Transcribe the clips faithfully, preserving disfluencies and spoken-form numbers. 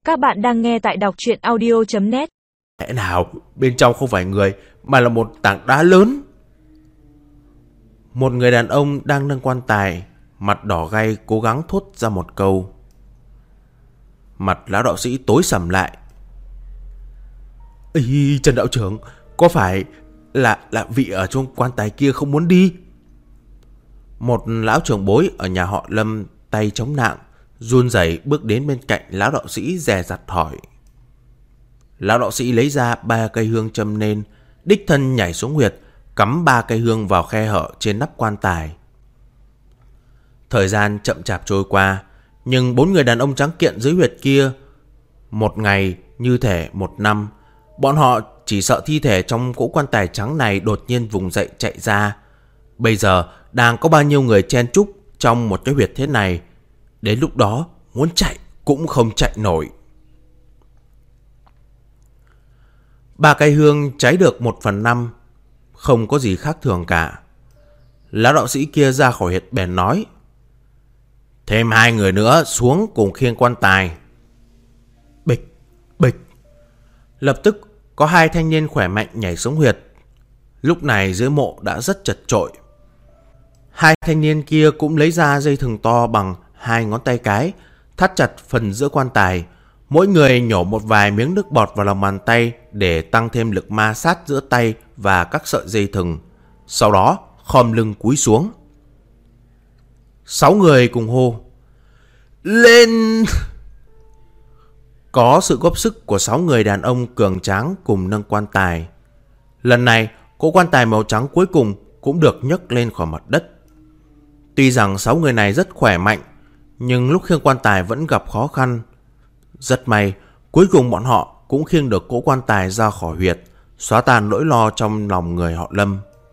Các bạn đang nghe tại đọc truyện audio chấm net. Lẽ nào bên trong không phải người mà là một tảng đá lớn? Một người đàn ông đang nâng quan tài, mặt đỏ gay cố gắng thốt ra một câu. Mặt lão đạo sĩ tối sầm lại. Ý, Trần đạo trưởng, có phải là là vị ở trong quan tài kia không muốn đi? Một lão trưởng bối ở nhà họ Lâm tay chống nạng, run rẩy bước đến bên cạnh lão đạo sĩ dè dặt hỏi. Lão đạo sĩ lấy ra ba cây hương châm nên, đích thân nhảy xuống huyệt, cắm ba cây hương vào khe hở trên nắp quan tài. Thời gian chậm chạp trôi qua, nhưng bốn người đàn ông trắng kiện dưới huyệt kia, một ngày như thể một năm. Bọn họ chỉ sợ thi thể trong cỗ quan tài trắng này đột nhiên vùng dậy chạy ra. Bây giờ đang có bao nhiêu người chen chúc trong một cái huyệt thế này, đến lúc đó muốn chạy cũng không chạy nổi. Ba cây hương cháy được một phần năm, không có gì khác thường cả. Lão đạo sĩ kia ra khỏi huyệt bèn nói: thêm hai người nữa xuống cùng khiêng quan tài. Bịch, bịch. Lập tức có hai thanh niên khỏe mạnh nhảy xuống huyệt. Lúc này dưới mộ đã rất chật chội. Hai thanh niên kia cũng lấy ra dây thừng to bằng hai ngón tay cái, thắt chặt phần giữa quan tài. Mỗi người nhổ một vài miếng nước bọt vào lòng bàn tay để tăng thêm lực ma sát giữa tay và các sợi dây thừng. Sau đó khom lưng cúi xuống. Sáu người cùng hô: lên! Có sự góp sức của sáu người đàn ông cường tráng cùng nâng quan tài. Lần này, cỗ quan tài màu trắng cuối cùng cũng được nhấc lên khỏi mặt đất. Tuy rằng sáu người này rất khỏe mạnh, nhưng lúc khiêng quan tài vẫn gặp khó khăn. Rất may, cuối cùng bọn họ cũng khiêng được cỗ quan tài ra khỏi huyệt, xóa tan nỗi lo trong lòng người họ Lâm.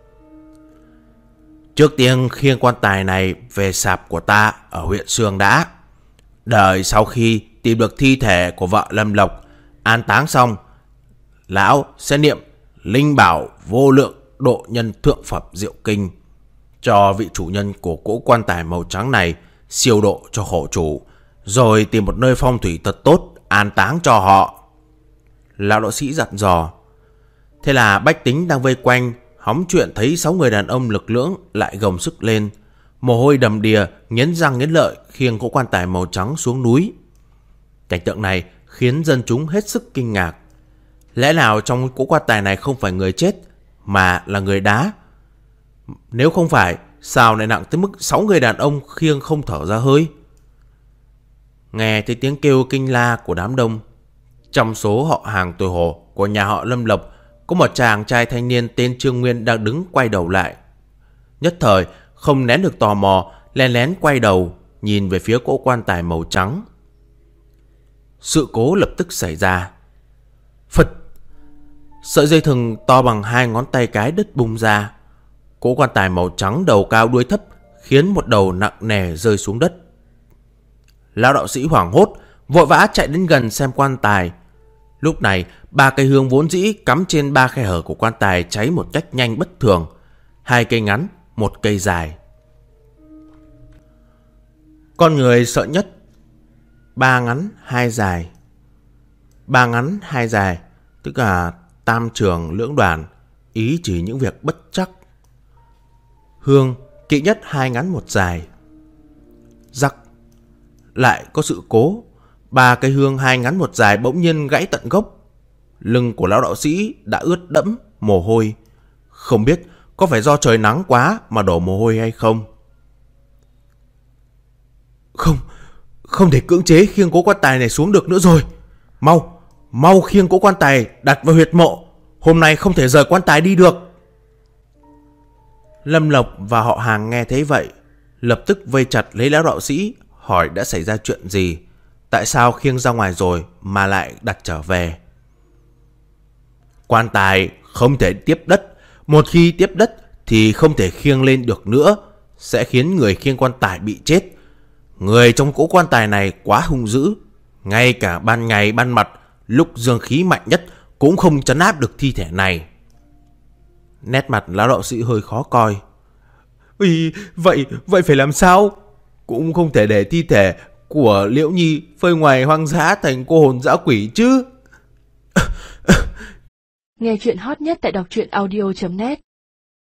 Trước tiên khiêng quan tài này về sạp của ta ở huyện Sương đã. Đợi sau khi tìm được thi thể của vợ Lâm Lộc, an táng xong, lão sẽ niệm linh bảo vô lượng độ nhân thượng phẩm diệu kinh cho vị chủ nhân của cỗ quan tài màu trắng này siêu độ cho khổ chủ, rồi tìm một nơi phong thủy thật tốt an táng cho họ. Lão đạo sĩ dặn dò. Thế là bách tính đang vây quanh hóng chuyện thấy sáu người đàn ông lực lưỡng lại gồng sức lên, mồ hôi đầm đìa, nghiến răng nghiến lợi khiêng cỗ quan tài màu trắng xuống núi. Cảnh tượng này khiến dân chúng hết sức kinh ngạc. Lẽ nào trong cỗ quan tài này không phải người chết mà là người đá? Nếu không phải, sao lại nặng tới mức sáu người đàn ông khiêng không thở ra hơi? Nghe thấy tiếng kêu kinh la của đám đông, trong số họ hàng tuổi hổ của nhà họ Lâm Lộc có một chàng trai thanh niên tên Trương Nguyên đang đứng quay đầu lại. Nhất thời không nén được tò mò, lén lén quay đầu nhìn về phía cỗ quan tài màu trắng. Sự cố lập tức xảy ra. Phật! Sợi dây thừng to bằng hai ngón tay cái đứt bung ra. Cỗ quan tài màu trắng đầu cao đuôi thấp khiến một đầu nặng nề rơi xuống đất. Lão đạo sĩ hoảng hốt, vội vã chạy đến gần xem quan tài. Lúc này, ba cây hương vốn dĩ cắm trên ba khe hở của quan tài cháy một cách nhanh bất thường. Hai cây ngắn, một cây dài. Con người sợ nhất ba ngắn, hai dài. Ba ngắn, hai dài, tức là tam trường lưỡng đoàn, ý chỉ những việc bất chắc. Hương kỵ nhất hai ngắn một dài. Rắc, lại có sự cố. Ba cây hương hai ngắn một dài bỗng nhiên gãy tận gốc. Lưng của lão đạo sĩ đã ướt đẫm mồ hôi. Không biết có phải do trời nắng quá mà đổ mồ hôi hay không. Không, không thể cưỡng chế khiêng cỗ quan tài này xuống được nữa rồi. Mau, mau khiêng cỗ quan tài đặt vào huyệt mộ. Hôm nay không thể rời quan tài đi được. Lâm Lộc và họ hàng nghe thấy vậy, lập tức vây chặt lấy lão đạo sĩ, hỏi đã xảy ra chuyện gì. Tại sao khiêng ra ngoài rồi mà lại đặt trở về? Quan tài không thể tiếp đất. Một khi tiếp đất thì không thể khiêng lên được nữa, sẽ khiến người khiêng quan tài bị chết. Người trong cỗ quan tài này quá hung dữ, ngay cả ban ngày ban mặt, lúc dương khí mạnh nhất cũng không trấn áp được thi thể này. Nét mặt lão đạo sĩ hơi khó coi. Ý, vậy, vậy phải làm sao? Cũng không thể để thi thể của Liễu Nhi phơi ngoài hoang dã thành cô hồn dã quỷ chứ? Nghe chuyện hot nhất tại đọc truyện audio chấm net.